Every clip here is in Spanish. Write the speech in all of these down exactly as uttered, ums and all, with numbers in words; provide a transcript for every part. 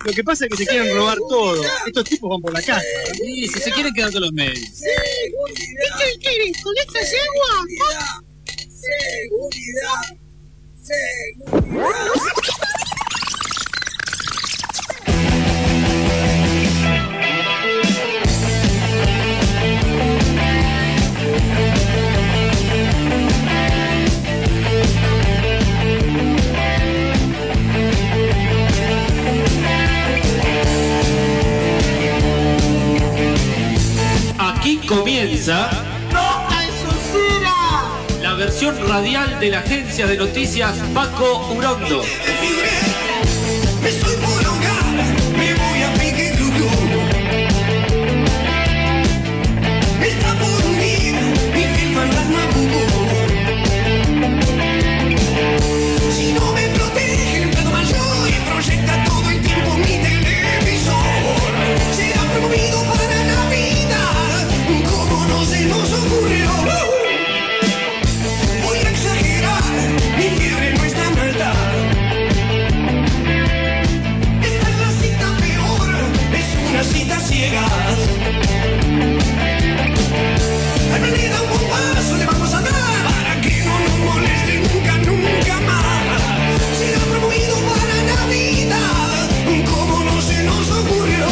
Lo que pasa es que se quieren robar todo. Estos tipos van por la casa. Sí, si se quieren quedar todos los medios. Seguridad. ¿Qué querés? ¿Con esta yegua? Seguridad. Seguridad. Aquí comienza la versión radial de la agencia de noticias Paco Urondo. Me estoy por ahogar, me voy a pique cucú. Me está por hundir mi fiel fantasma cucú. Si no me protegen, puedo mal yo y proyecta todo el tiempo mi televisor. Será promovido para Navidad, como no se nos ocurrió. Voy a exagerar, mi fiebre no está maldad. Esta es la cita peor, es una cita ciegas. Al planeta un bombazo le vamos a dar para que no nos moleste nunca, nunca más. Será promovido para Navidad, como no se nos ocurrió.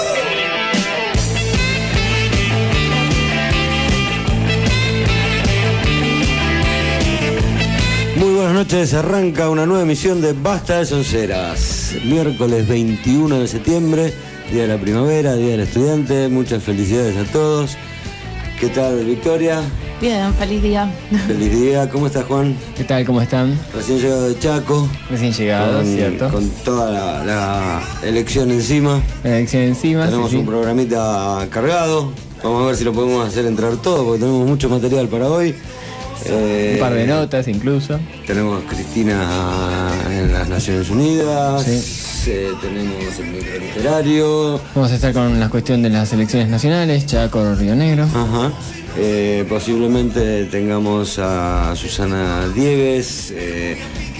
Muy buenas noches, arranca una nueva emisión de Basta de Sonceras. Miércoles veintiuno de septiembre, día de la primavera, día del estudiante. Muchas felicidades a todos. ¿Qué tal, Victoria? Bien, feliz día. Feliz día. ¿Cómo estás, Juan? ¿Qué tal? ¿Cómo están? Recién llegado de Chaco. Recién llegado, con, ¿cierto? Con toda la, la elección encima. La elección encima. Tenemos sí, un sí. programita cargado. Vamos a ver si lo podemos hacer entrar todo, porque tenemos mucho material para hoy. Eh, Un par de notas incluso. Tenemos a Cristina en las Naciones Unidas. Sí. Eh, tenemos el micro literario. Vamos a estar con la cuestión de las elecciones nacionales, Chaco, Río Negro. Ajá. Eh, posiblemente tengamos a Susana Diegues, eh,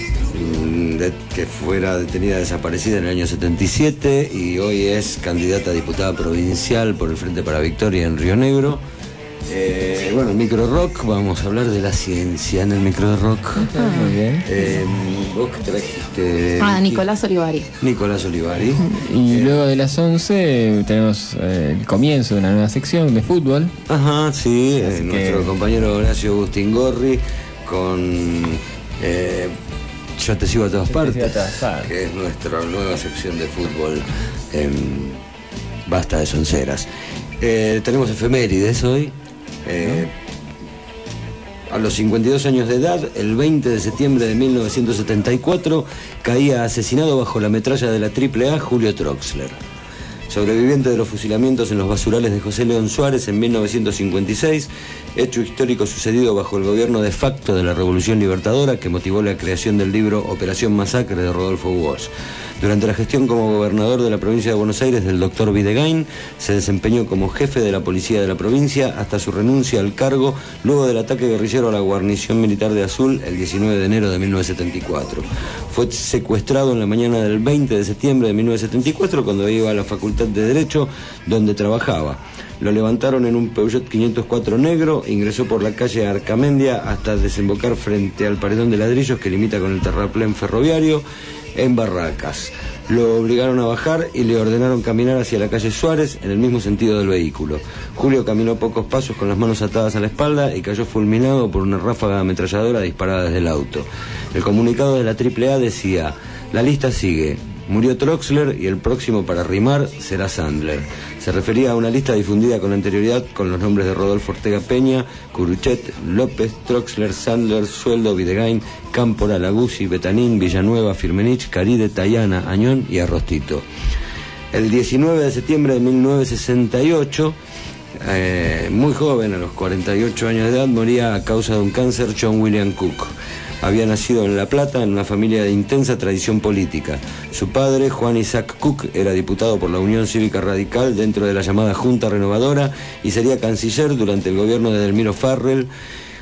de, que fuera detenida desaparecida en el año setenta y siete y hoy es candidata a diputada provincial por el Frente para Victoria en Río Negro. Eh, bueno, el micro rock, vamos a hablar de la ciencia en el micro rock. Ah, muy bien. Eh, ¿Vos qué trajiste? Ah, Nicolás Olivari. Nicolás Olivari. Y Eh, luego de las once tenemos eh, el comienzo de una nueva sección de fútbol. Ajá, sí, eh, Así nuestro que- compañero Horacio Agustín Gorri con eh, Yo te sigo a todas Yo te sigo a partes, todas partes. que es nuestra nueva sección de fútbol en Basta de Sonceras. Eh, tenemos efemérides hoy. Eh, a los cincuenta y dos años de edad, el veinte de septiembre de mil novecientos setenta y cuatro, caía asesinado bajo la metralla de la triple A Julio Troxler. Sobreviviente de los fusilamientos en los basurales de José León Suárez en mil novecientos cincuenta y seis, hecho histórico sucedido bajo el gobierno de facto de la Revolución Libertadora que motivó la creación del libro Operación Masacre de Rodolfo Walsh. Durante la gestión como gobernador de la provincia de Buenos Aires del doctor Videgain, se desempeñó como jefe de la policía de la provincia hasta su renuncia al cargo luego del ataque guerrillero a la guarnición militar de Azul el diecinueve de enero de mil novecientos setenta y cuatro. Fue secuestrado en la mañana del veinte de septiembre de mil novecientos setenta y cuatro cuando iba a la Facultad de Derecho donde trabajaba. Lo levantaron en un Peugeot quinientos cuatro negro, ingresó por la calle Arcamendia hasta desembocar frente al paredón de ladrillos que limita con el terraplén ferroviario en Barracas. Lo obligaron a bajar y le ordenaron caminar hacia la calle Suárez en el mismo sentido del vehículo. Julio caminó pocos pasos con las manos atadas a la espalda y cayó fulminado por una ráfaga ametralladora disparada desde el auto. El comunicado de la triple A decía: la lista sigue. Murió Troxler y el próximo para rimar será Sandler. Se refería a una lista difundida con anterioridad con los nombres de Rodolfo Ortega Peña, Curuchet, López, Troxler, Sandler, Sueldo, Videgain, Cámpora, Laguzzi, Betanín, Villanueva, Firmenich, Caride, Tayana, Añón y Arrostito. El diecinueve de septiembre de mil novecientos sesenta y ocho, eh, muy joven, a los cuarenta y ocho años de edad, moría a causa de un cáncer John William Cook. Había nacido en La Plata en una familia de intensa tradición política. Su padre, Juan Isaac Cook, era diputado por la Unión Cívica Radical dentro de la llamada Junta Renovadora y sería canciller durante el gobierno de Delmiro Farrell,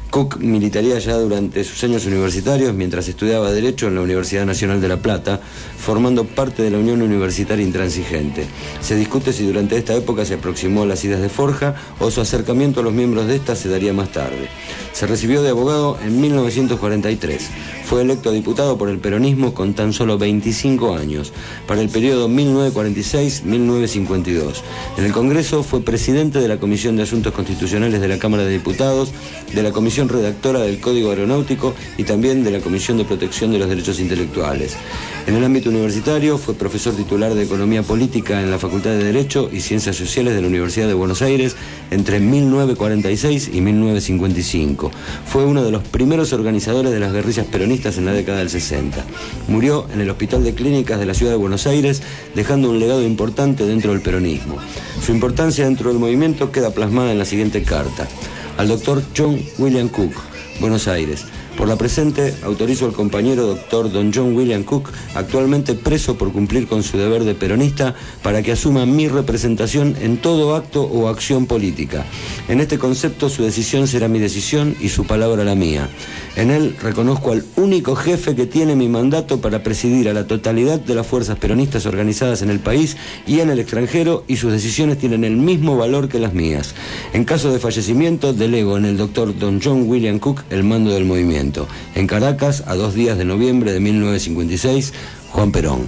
Cook militaría ya durante sus años universitarios mientras estudiaba Derecho en la Universidad Nacional de La Plata, formando parte de la Unión Universitaria Intransigente. Se discute si durante esta época se aproximó a las ideas de Forja o su acercamiento a los miembros de esta se daría más tarde. Se recibió de abogado en mil novecientos cuarenta y tres. Fue electo diputado por el peronismo con tan solo veinticinco años, para el periodo mil novecientos cuarenta y seis a mil novecientos cincuenta y dos. En el Congreso fue presidente de la Comisión de Asuntos Constitucionales de la Cámara de Diputados, de la Comisión Redactora del Código Aeronáutico y también de la Comisión de Protección de los Derechos Intelectuales. En el ámbito universitario fue profesor titular de Economía Política en la Facultad de Derecho y Ciencias Sociales de la Universidad de Buenos Aires entre mil novecientos cuarenta y seis y mil novecientos cincuenta y cinco. Fue uno de los primeros organizadores de las guerrillas peronistas en la década del sesenta. Murió en el Hospital de Clínicas de la Ciudad de Buenos Aires, dejando un legado importante dentro del peronismo. Su importancia dentro del movimiento queda plasmada en la siguiente carta. Al doctor John William Cook, Buenos Aires. Por la presente, autorizo al compañero doctor don John William Cook, actualmente preso por cumplir con su deber de peronista, para que asuma mi representación en todo acto o acción política. En este concepto, su decisión será mi decisión y su palabra la mía. En él reconozco al único jefe que tiene mi mandato para presidir a la totalidad de las fuerzas peronistas organizadas en el país y en el extranjero, y sus decisiones tienen el mismo valor que las mías. En caso de fallecimiento, delego en el doctor don John William Cook el mando del movimiento. En Caracas, a dos días de noviembre de mil novecientos cincuenta y seis, Juan Perón.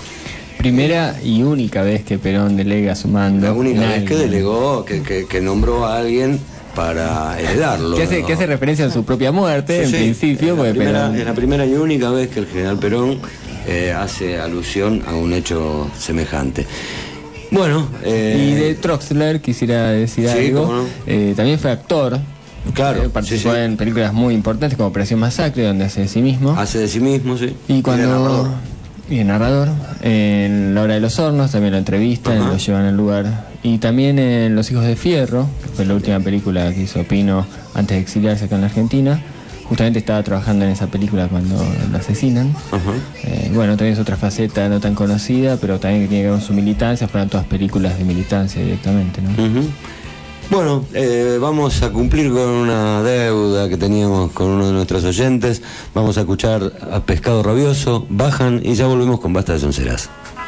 Primera y única vez que Perón delega su mando. La única vez alguien. que delegó, que, que, que nombró a alguien para heredarlo. Que hace, ¿no? que hace referencia a su propia muerte, Sí, en sí, principio. es la, porque primera, Perón... es la primera y única vez que el general Perón eh, hace alusión a un hecho semejante. Bueno, eh, Y de Troxler quisiera decir sí, algo. cómo no. Eh, también fue actor. Claro, Eh, participó sí, sí. en películas muy importantes como Operación Masacre, donde hace de sí mismo. hace de sí mismo, sí. Y cuando... de narrador. Y de narrador. En La Hora de los Hornos también lo entrevistan, Ajá. lo llevan al lugar. Y también en Los Hijos de Fierro, que fue la última película que hizo Pino antes de exiliarse acá en la Argentina. Justamente estaba trabajando en esa película cuando lo asesinan. Ajá. Eh, bueno, también es otra faceta no tan conocida, pero también que tiene que ver con su militancia. Fueron todas películas de militancia directamente, ¿no? Ujú. Bueno, eh, vamos a cumplir con una deuda que teníamos con uno de nuestros oyentes. Vamos a escuchar a Pescado Rabioso, Bajan, y ya volvemos con Basta de Sonceras.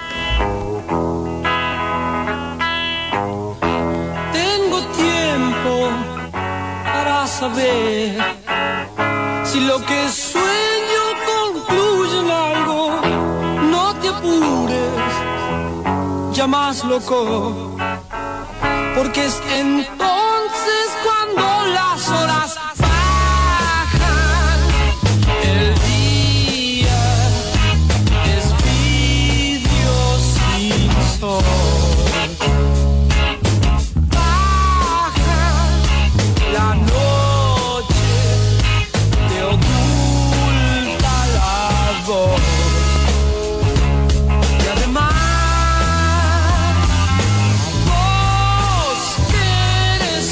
Tengo tiempo para saber si lo que sueño concluye en algo. No te apures, ya más loco, porque es entonces cuando las horas bajan. El día es vidrio sin sol. Baja la noche, te oculta la voz. Y además vos que eres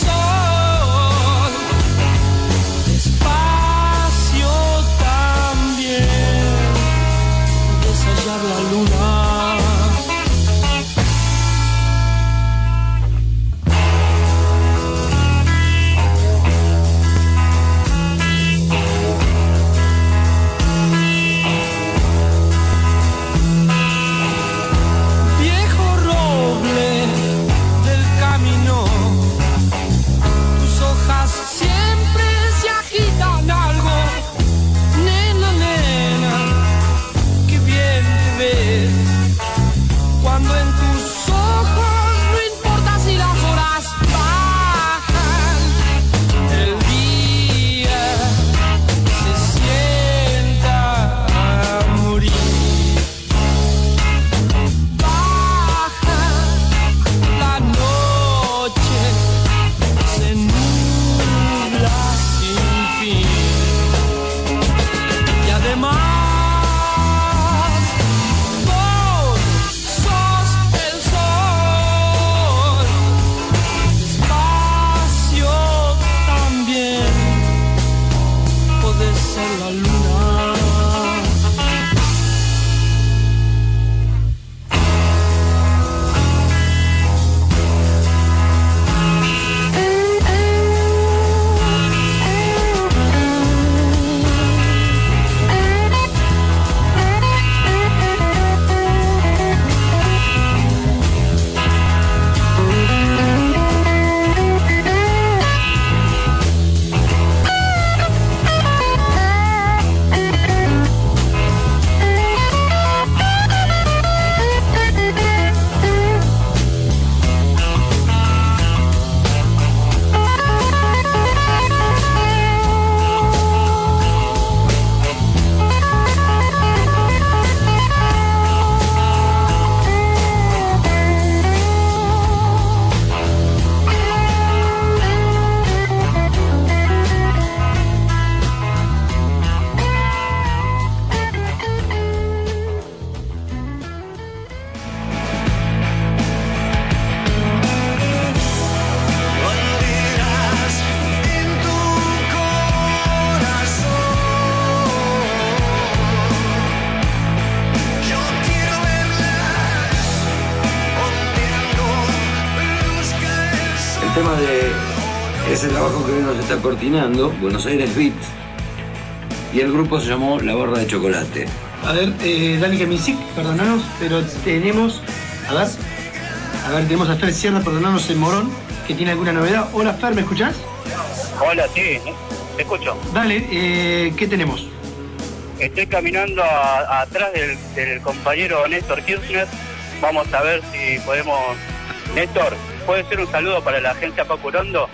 Ese trabajo que hoy nos está coordinando Buenos Aires Beat. Y el grupo se llamó La Barra de Chocolate. A ver, eh, Dani Gemisic, perdonanos, pero tenemos... A ver, a ver, tenemos a Fer Sierra, perdonanos en Morón, que tiene alguna novedad. Hola Fer, ¿me escuchás? Hola, sí, te escucho. Dale, eh, ¿qué tenemos? Estoy caminando a, a atrás del, del compañero Néstor Kirchner. Vamos a ver si podemos... Néstor, ¿puede ser un saludo para la agencia Paco Urondo?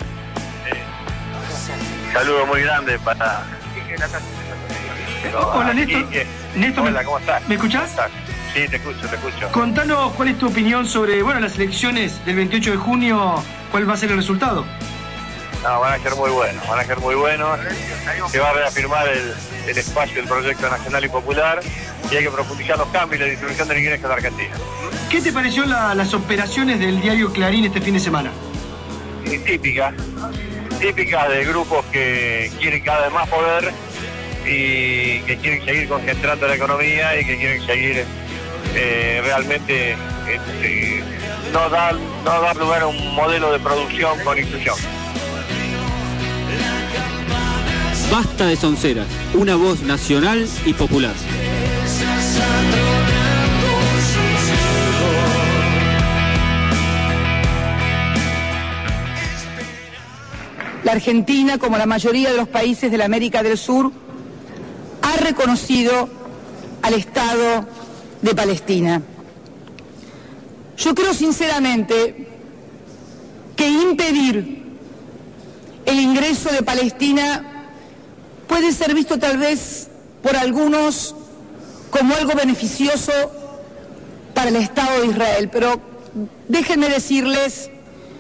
Eh, saludo muy grande para... Hola Néstor. Néstor, Hola, ¿cómo estás? ¿Me escuchás? ¿Cómo estás? Sí, te escucho, te escucho. Contanos cuál es tu opinión sobre, bueno, las elecciones del veintiocho de junio, cuál va a ser el resultado. No, van a ser muy buenos, van a ser muy buenos. Se va a reafirmar el, el espacio del proyecto nacional y popular y hay que profundizar los cambios y la distribución del ingreso en la Argentina. ¿Qué te pareció la, las operaciones del diario Clarín este fin de semana? Y típica, típica de grupos que quieren cada vez más poder y que quieren seguir concentrando la economía y que quieren seguir eh, realmente este, no dar no dar lugar a un modelo de producción con inclusión. Basta de sonceras, una voz nacional y popular. La Argentina, como la mayoría de los países de la América del Sur, ha reconocido al Estado de Palestina. Yo creo sinceramente que impedir el ingreso de Palestina puede ser visto tal vez por algunos como algo beneficioso para el Estado de Israel, pero déjenme decirles,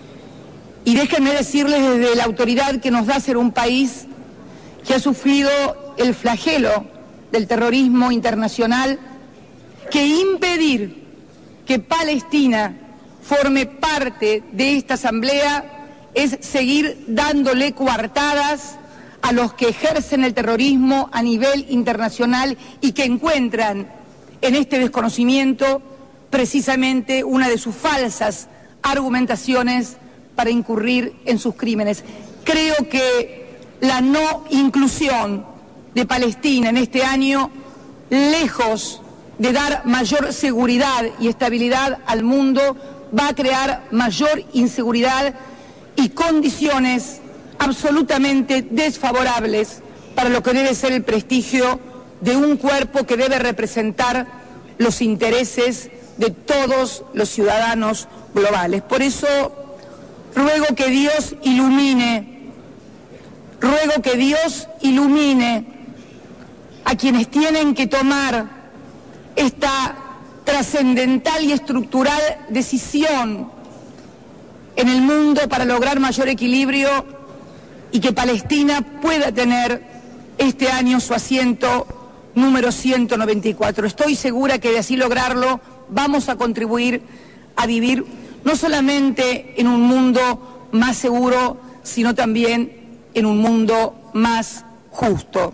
y déjenme decirles desde la autoridad que nos da ser un país que ha sufrido el flagelo del terrorismo internacional, que impedir que Palestina forme parte de esta asamblea es seguir dándole coartadas a los que ejercen el terrorismo a nivel internacional y que encuentran en este desconocimiento precisamente una de sus falsas argumentaciones para incurrir en sus crímenes. Creo que la no inclusión de Palestina en este año, lejos de dar mayor seguridad y estabilidad al mundo, va a crear mayor inseguridad y condiciones absolutamente desfavorables para lo que debe ser el prestigio de un cuerpo que debe representar los intereses de todos los ciudadanos globales. Por eso ruego que Dios ilumine, ruego que Dios ilumine a quienes tienen que tomar esta trascendental y estructural decisión en el mundo para lograr mayor equilibrio y que Palestina pueda tener este año su asiento número ciento noventa y cuatro. Estoy segura que de así lograrlo vamos a contribuir a vivir no solamente en un mundo más seguro, sino también en un mundo más justo.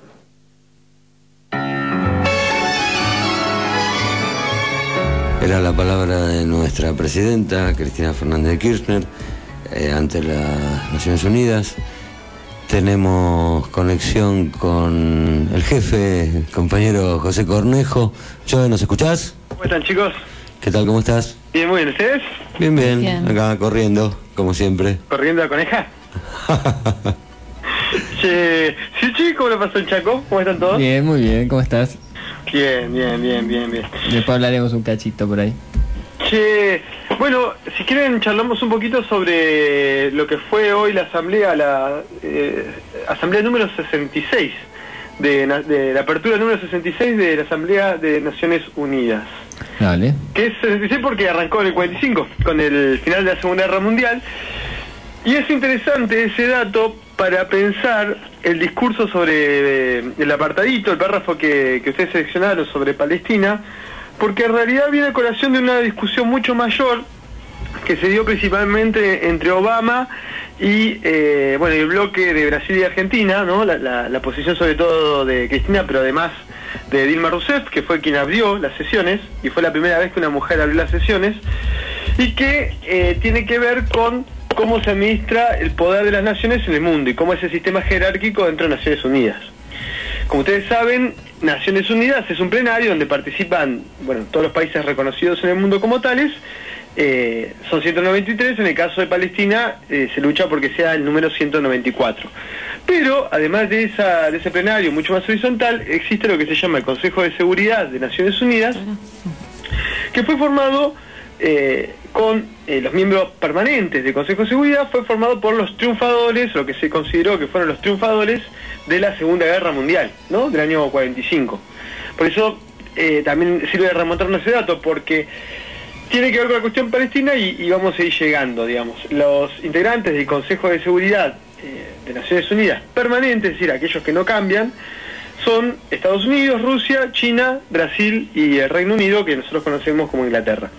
Era la palabra de nuestra presidenta, Cristina Fernández de Kirchner, eh, ante las Naciones Unidas. Tenemos conexión con el jefe, el compañero José Cornejo. Joe, ¿nos escuchás? ¿Cómo están, chicos? ¿Qué tal, cómo estás? Bien, muy bien. ¿Ustedes? Bien, bien. Bien. Acá corriendo, como siempre. ¿Corriendo la coneja? Che, sí, sí, ¿cómo le pasó el Chaco? ¿Cómo están todos? Bien, muy bien, ¿cómo estás? Bien, bien, bien, bien, bien. Después hablaremos un cachito por ahí. Che, bueno, si quieren charlamos un poquito sobre lo que fue hoy la asamblea, la eh, asamblea número sesenta y seis, de, de la apertura número sesenta y seis de la Asamblea de Naciones Unidas. Dale. Que es sesenta y seis porque arrancó en el cuarenta y cinco, con el final de la Segunda Guerra Mundial. Y es interesante ese dato para pensar el discurso sobre eh, el apartadito, el párrafo que, que ustedes seleccionaron sobre Palestina, porque en realidad viene a colación de una discusión mucho mayor que se dio principalmente entre Obama y eh, bueno, el bloque de Brasil y Argentina, ¿no? La, la, la posición sobre todo de Cristina, pero además de Dilma Rousseff, que fue quien abrió las sesiones, y fue la primera vez que una mujer abrió las sesiones, y que eh, tiene que ver con cómo se administra el poder de las naciones en el mundo y cómo es el sistema jerárquico dentro de Naciones Unidas. Como ustedes saben, Naciones Unidas es un plenario donde participan, bueno, todos los países reconocidos en el mundo como tales. Eh, son ciento noventa y tres, en el caso de Palestina eh, se lucha porque sea el número ciento noventa y cuatro. Pero además de, esa, de ese plenario mucho más horizontal, existe lo que se llama el Consejo de Seguridad de Naciones Unidas, que fue formado eh, con eh, los miembros permanentes del Consejo de Seguridad, fue formado por los triunfadores, lo que se consideró que fueron los triunfadores de la Segunda Guerra Mundial, ¿no? Del año cuarenta y cinco. Por eso eh, también sirve de remontarnos ese dato, porque tiene que ver con la cuestión palestina y, y vamos a ir llegando, digamos. Los integrantes del Consejo de Seguridad eh, de Naciones Unidas permanentes, es decir, aquellos que no cambian, son Estados Unidos, Rusia, China, Brasil y el Reino Unido, que nosotros conocemos como Inglaterra.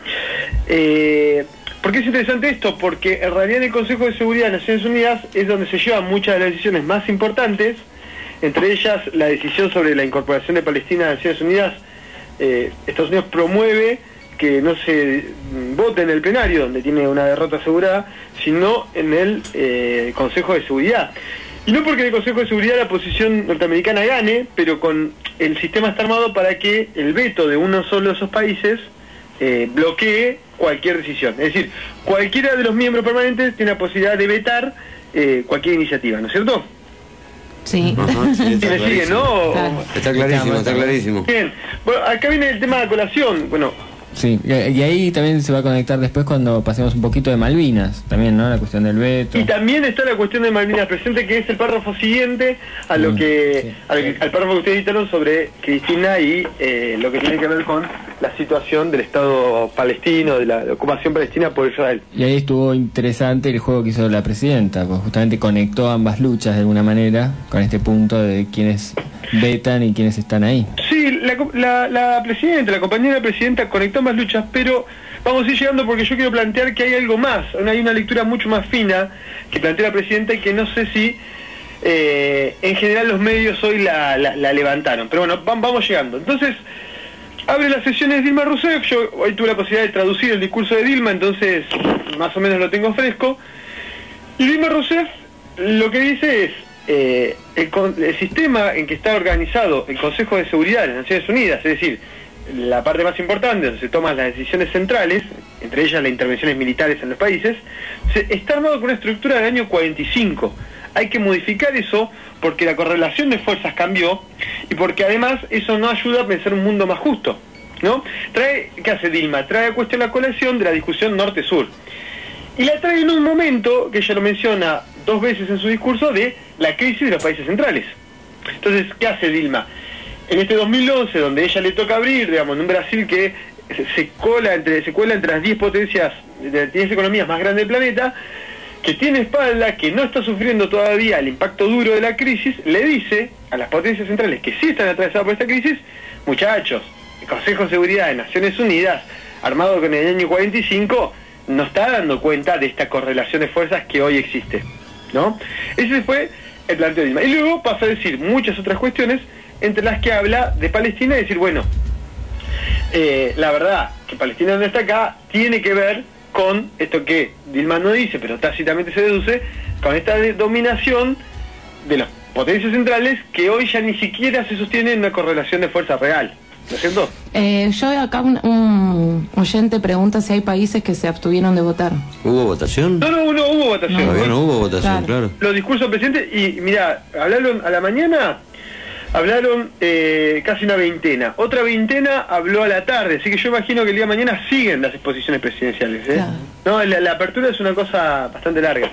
Eh, ¿Por qué es interesante esto? Porque en realidad en el Consejo de Seguridad de Naciones Unidas es donde se llevan muchas de las decisiones más importantes, entre ellas la decisión sobre la incorporación de Palestina a Naciones Unidas. eh, Estados Unidos promueve que no se vote en el plenario, donde tiene una derrota asegurada, sino en el eh, Consejo de Seguridad. Y no porque en el Consejo de Seguridad la posición norteamericana gane, pero con el sistema está armado para que el veto de uno solo de esos países eh, bloquee cualquier decisión. Es decir, cualquiera de los miembros permanentes tiene la posibilidad de vetar eh, cualquier iniciativa, ¿no es cierto? Sí. Ajá, sí, está ¿Me sigue, no? Claro. Está clarísimo, está clarísimo. Bien. Bueno, acá viene el tema de colación. Bueno, Sí, y y ahí también se va a conectar después cuando pasemos un poquito de Malvinas, también, ¿no? La cuestión del veto. y también está la cuestión de Malvinas presente, que es el párrafo siguiente a lo Mm, que, sí. al, al párrafo que ustedes editaron sobre Cristina y eh, lo que tiene que ver con la situación del Estado palestino, de la, de ocupación palestina por Israel. Y ahí estuvo interesante el juego que hizo la presidenta, pues justamente conectó ambas luchas de alguna manera con este punto de quienes vetan y quienes están ahí. Sí, la, la, la presidenta, la compañera presidenta conectó más luchas, pero vamos a ir llegando porque yo quiero plantear que hay algo más, hay una lectura mucho más fina que plantea la presidenta y que no sé si eh, en general los medios hoy la, la, la levantaron, pero bueno, vamos llegando. Entonces, abre las sesiones Dilma Rousseff. Yo hoy tuve la posibilidad de traducir el discurso de Dilma, entonces más o menos lo tengo fresco. Y Dilma Rousseff lo que dice es, eh, el, el sistema en que está organizado el Consejo de Seguridad de las Naciones Unidas, es decir, la parte más importante donde se toman las decisiones centrales, entre ellas las intervenciones militares en los países, se, está armado con una estructura del año cuarenta y cinco. Hay que modificar eso porque la correlación de fuerzas cambió y porque además eso no ayuda a pensar un mundo más justo, ¿no? Trae, ¿qué hace Dilma? Trae a cuestión la colación de la discusión norte-sur. Y la trae en un momento, que ella lo menciona dos veces en su discurso, de la crisis de los países centrales. Entonces, ¿qué hace Dilma? En este dos mil once, donde ella le toca abrir, digamos, en un Brasil que se, se, cola entre, se cuela entre las diez potencias, de las diez economías más grandes del planeta, que tiene espalda, que no está sufriendo todavía el impacto duro de la crisis, le dice a las potencias centrales que sí están atravesadas por esta crisis, muchachos, el Consejo de Seguridad de Naciones Unidas, armado con el año cuarenta y cinco, no está dando cuenta de esta correlación de fuerzas que hoy existe, ¿no? Ese fue el planteo de Dilma. Y luego pasa a decir muchas otras cuestiones, entre las que habla de Palestina y decir, bueno, eh, la verdad que Palestina no está acá, tiene que ver con esto que Dilma no dice, pero tácitamente se deduce, con esta de dominación de las potencias centrales que hoy ya ni siquiera se sostiene en una correlación de fuerza real, ¿no es cierto? Eh, yo acá un, un oyente pregunta si hay países que se abstuvieron de votar. ¿Hubo votación? No, no, no hubo votación. Todavía no hubo votación, claro. Los discursos del presidente, y mirá, hablaron a la mañana, hablaron eh, casi una veintena. Otra veintena habló a la tarde, así que yo imagino que el día de mañana siguen las exposiciones presidenciales, ¿eh? Claro. No, la, la apertura es una cosa bastante larga.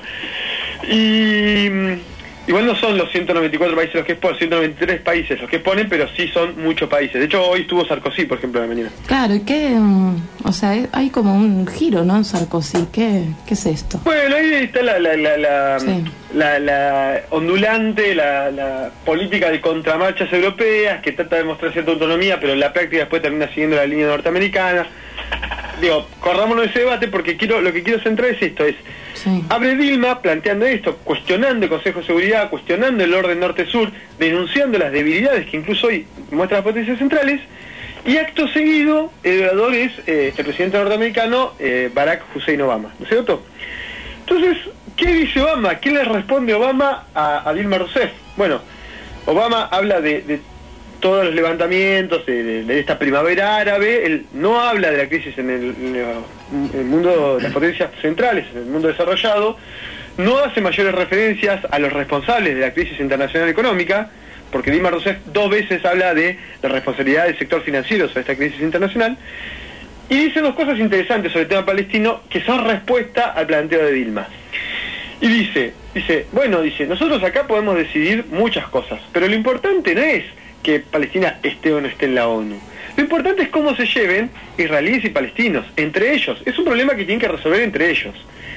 Y mm, igual no son los ciento noventa y cuatro países los que exponen, ciento noventa y tres países los que exponen, pero sí son muchos países. De hecho, hoy estuvo Sarkozy, por ejemplo, en la mañana. Claro, y que, mm, o sea, eh, hay como un giro, ¿no? En Sarkozy, ¿qué, qué es esto? Bueno, ahí está la la, la, la, Sí. la, la ondulante, la, la política de contramarchas europeas, que trata de mostrar cierta autonomía, pero en la práctica después termina siguiendo la línea norteamericana. Digo, corrámonos de ese debate porque quiero lo que quiero centrar es esto, es Sí. abre Dilma planteando esto, cuestionando el Consejo de Seguridad, cuestionando el orden norte-sur, denunciando las debilidades que incluso hoy muestran las potencias centrales, y acto seguido el orador es eh, el presidente norteamericano eh, Barack Hussein Obama, ¿no es cierto? Entonces, ¿qué dice Obama? ¿Qué le responde Obama a, a Dilma Rousseff? Bueno, Obama habla de, de todos los levantamientos, de, de, de esta primavera árabe. Él no habla de la crisis en el, en el mundo de las potencias centrales, en el mundo desarrollado. No hace mayores referencias a los responsables de la crisis internacional económica, porque Dilma Rousseff dos veces habla de la responsabilidad del sector financiero sobre esta crisis internacional, y dice dos cosas interesantes sobre el tema palestino que son respuesta al planteo de Dilma. Y dice, dice, bueno, dice, nosotros acá podemos decidir muchas cosas, pero lo importante no es que Palestina esté o no esté en la ONU. Lo importante es cómo se lleven israelíes y palestinos, entre ellos. Es un problema que tienen que resolver entre ellos.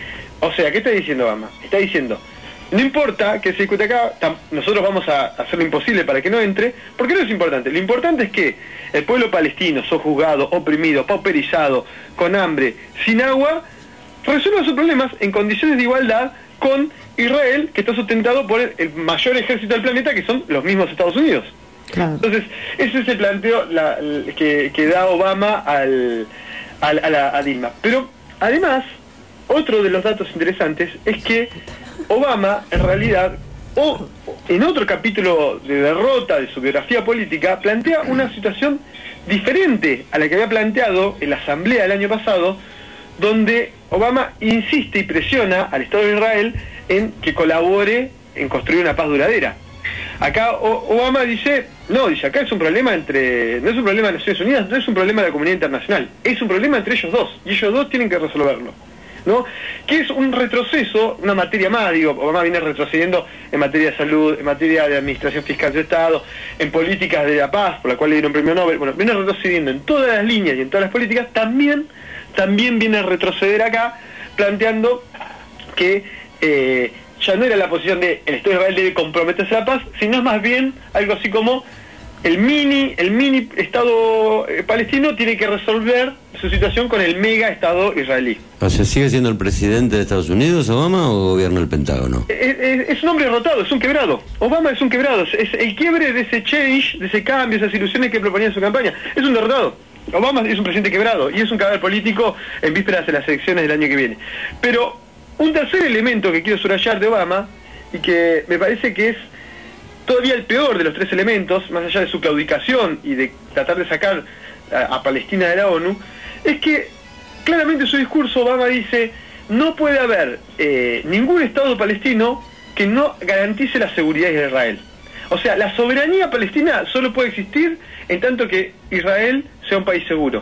O sea, ¿qué está diciendo Obama? Está diciendo, no importa que se discute acá, nosotros vamos a hacer lo imposible para que no entre, porque no es importante. Lo importante es que el pueblo palestino, sojuzgado, oprimido, pauperizado, con hambre, sin agua, resuelva sus problemas en condiciones de igualdad con Israel, que está sustentado por el, el mayor ejército del planeta, que son los mismos Estados Unidos. Claro. Entonces, ese es el planteo la, el, que, que da Obama al, al, a, la, a Dilma. Pero, además, otro de los datos interesantes es que Obama, en realidad, o en otro capítulo de derrota de su biografía política, plantea una situación diferente a la que había planteado en la Asamblea del año pasado, donde Obama insiste y presiona al Estado de Israel en que colabore en construir una paz duradera. Acá Obama dice, no, dice, acá es un problema entre, no es un problema de Naciones Unidas, no es un problema de la comunidad internacional, es un problema entre ellos dos, y ellos dos tienen que resolverlo, ¿no? Que es un retroceso, una materia más, digo, Obama viene retrocediendo en materia de salud, en materia de administración fiscal de Estado, en políticas de la paz, por la cual le dieron premio Nobel, bueno, viene retrocediendo en todas las líneas y en todas las políticas, también, también viene a retroceder acá, planteando que eh, ya no era la posición de el Estado de Israel debe comprometerse a la paz, sino más bien algo así como el mini el mini Estado eh, palestino tiene que resolver su situación con el mega Estado israelí. O sea, ¿sigue siendo el presidente de Estados Unidos, Obama, o gobierna el Pentágono? Es, es, es un hombre derrotado, es un quebrado. Obama es un quebrado, es el quiebre de ese change, de ese cambio, esas ilusiones que proponía en su campaña. Es un derrotado. Obama es un presidente quebrado y es un cadáver político en vísperas de las elecciones del año que viene. Pero un tercer elemento que quiero subrayar de Obama, y que me parece que es todavía el peor de los tres elementos, más allá de su claudicación y de tratar de sacar a, a Palestina de la ONU, es que claramente en su discurso Obama dice, no puede haber eh, ningún Estado palestino que no garantice la seguridad de Israel. O sea, la soberanía palestina solo puede existir en tanto que Israel sea un país seguro.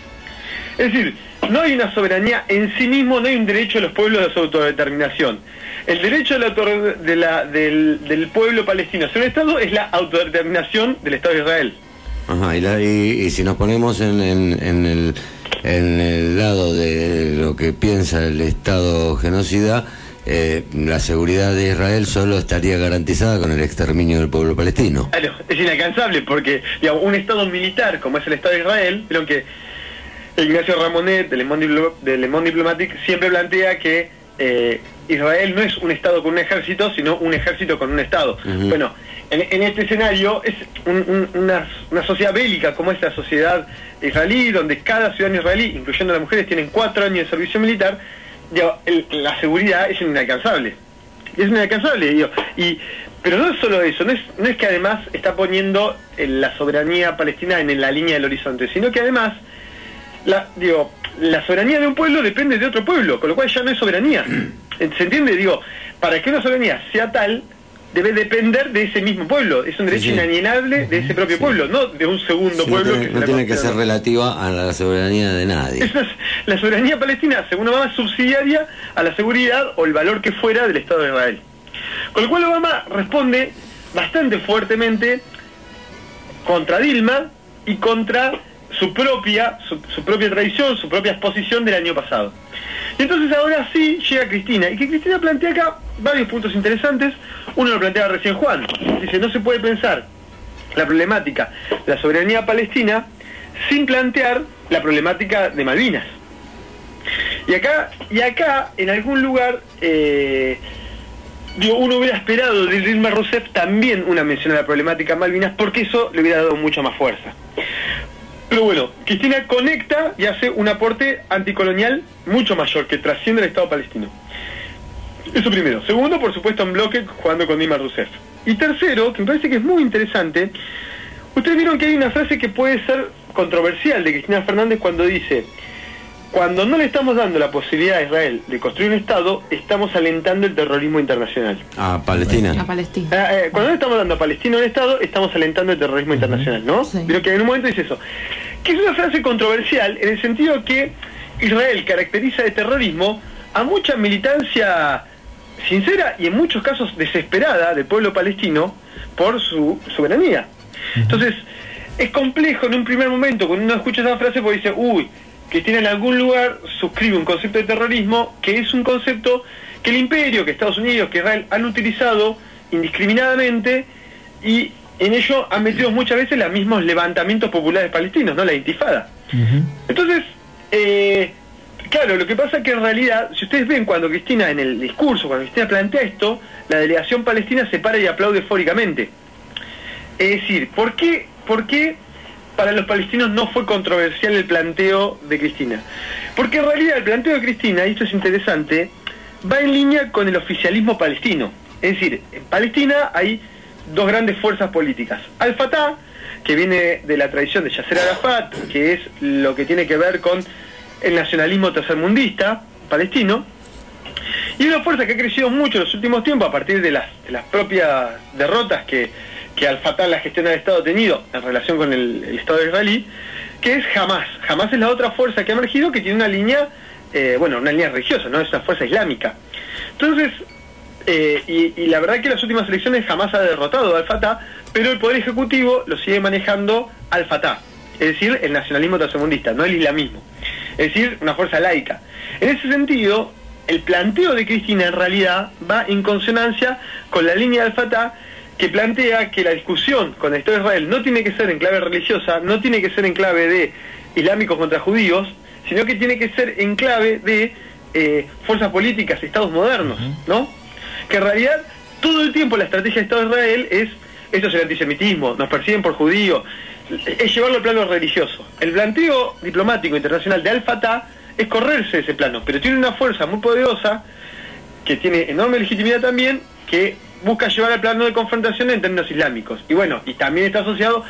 Es decir, no hay una soberanía en sí mismo, no hay un derecho de los pueblos de su autodeterminación. El derecho de la autor, de la, del, del pueblo palestino sobre el Estado es la autodeterminación del Estado de Israel. Ajá, y, la, y, y si nos ponemos en, en, en, el, en el lado de lo que piensa el Estado genocida, eh, la seguridad de Israel solo estaría garantizada con el exterminio del pueblo palestino. Claro, es inalcanzable porque, digamos, un Estado militar como es el Estado de Israel, vieron que Ignacio Ramonet de Le Monde, de Le Monde Diplomatique siempre plantea que eh, Israel no es un Estado con un ejército, sino un ejército con un Estado. Uh-huh. Bueno, en, en este escenario es un, un, una, una sociedad bélica como es la sociedad israelí, donde cada ciudadano israelí, incluyendo las mujeres, tienen cuatro años de servicio militar. Digo, el, la seguridad es inalcanzable. Es inalcanzable, digo. Y, pero no es solo eso, no es, no es que además está poniendo la soberanía palestina en, en la línea del horizonte, sino que además La, digo, la soberanía de un pueblo depende de otro pueblo, con lo cual ya no es soberanía. ¿Se entiende? Digo, para que una soberanía sea tal, debe depender de ese mismo pueblo. Es un derecho sí, sí. inalienable de ese propio sí. pueblo, no de un segundo sí, pueblo. No tiene que, no tiene que ser relativa a la soberanía de nadie. Eso es, la soberanía palestina, según Obama, es subsidiaria a la seguridad o el valor que fuera del Estado de Israel. Con lo cual Obama responde bastante fuertemente contra Dilma y contra su propia su, su propia tradición, su propia exposición del año pasado. Y entonces ahora sí llega Cristina, y que Cristina plantea acá varios puntos interesantes. Uno lo planteaba recién Juan, dice, no se puede pensar la problemática de la soberanía palestina sin plantear la problemática de Malvinas. Y acá, y acá en algún lugar, eh, digo, uno hubiera esperado de Dilma Rousseff también una mención a la problemática de Malvinas, porque eso le hubiera dado mucha más fuerza. Pero bueno, Cristina conecta y hace un aporte anticolonial mucho mayor, que trasciende el Estado palestino. Eso primero. Segundo, por supuesto, en bloque jugando con Dilma Rousseff. Y tercero, que me parece que es muy interesante, ustedes vieron que hay una frase que puede ser controversial de Cristina Fernández cuando dice: cuando no le estamos dando la posibilidad a Israel de construir un Estado, estamos alentando el terrorismo internacional. A Palestina. A Palestina. Ah, eh, cuando no le estamos dando a Palestina un Estado, estamos alentando el terrorismo internacional, ¿no? Sí. Pero que en un momento dice eso. Que es una frase controversial en el sentido que Israel caracteriza de terrorismo a mucha militancia sincera y en muchos casos desesperada del pueblo palestino por su soberanía. Entonces, es complejo en un primer momento cuando uno escucha esa frase porque dice, uy, Cristina en algún lugar suscribe un concepto de terrorismo que es un concepto que el imperio, que Estados Unidos, que Israel han utilizado indiscriminadamente y en ello han metido muchas veces los mismos levantamientos populares palestinos, ¿no? La intifada. Uh-huh. Entonces, eh, claro, lo que pasa es que en realidad, si ustedes ven cuando Cristina en el discurso, cuando Cristina plantea esto, la delegación palestina se para y aplaude eufóricamente. Es decir, ¿por qué, por qué para los palestinos no fue controversial el planteo de Cristina? Porque en realidad el planteo de Cristina, y esto es interesante, va en línea con el oficialismo palestino. Es decir, en Palestina hay dos grandes fuerzas políticas. Al-Fatah, que viene de la tradición de Yasser Arafat, que es lo que tiene que ver con el nacionalismo tercermundista palestino, y una fuerza que ha crecido mucho en los últimos tiempos a partir de las, de las propias derrotas que, que Al-Fatah, la gestión del Estado, ha tenido en relación con el, el Estado israelí, que es Hamas. Hamas es la otra fuerza que ha emergido, que tiene una línea, eh, bueno, una línea religiosa, ¿no? Es una fuerza islámica. Entonces, eh, y, y la verdad que en las últimas elecciones Hamas ha derrotado a Al-Fatah, pero el Poder Ejecutivo lo sigue manejando Al-Fatah, es decir, el nacionalismo tercermundista, no el islamismo. Es decir, una fuerza laica. En ese sentido, el planteo de Cristina en realidad va en consonancia con la línea de Al-Fatah, que plantea que la discusión con el Estado de Israel no tiene que ser en clave religiosa, no tiene que ser en clave de islámicos contra judíos, sino que tiene que ser en clave de eh, fuerzas políticas, estados modernos, ¿no? Que en realidad todo el tiempo la estrategia del Estado de Israel es, esto es el antisemitismo, nos persiguen por judíos, es llevarlo al plano religioso. El planteo diplomático internacional de Al-Fatah es correrse ese plano, pero tiene una fuerza muy poderosa, que tiene enorme legitimidad también, que busca llevar al plano de confrontación en términos islámicos. Y bueno, y también está asociado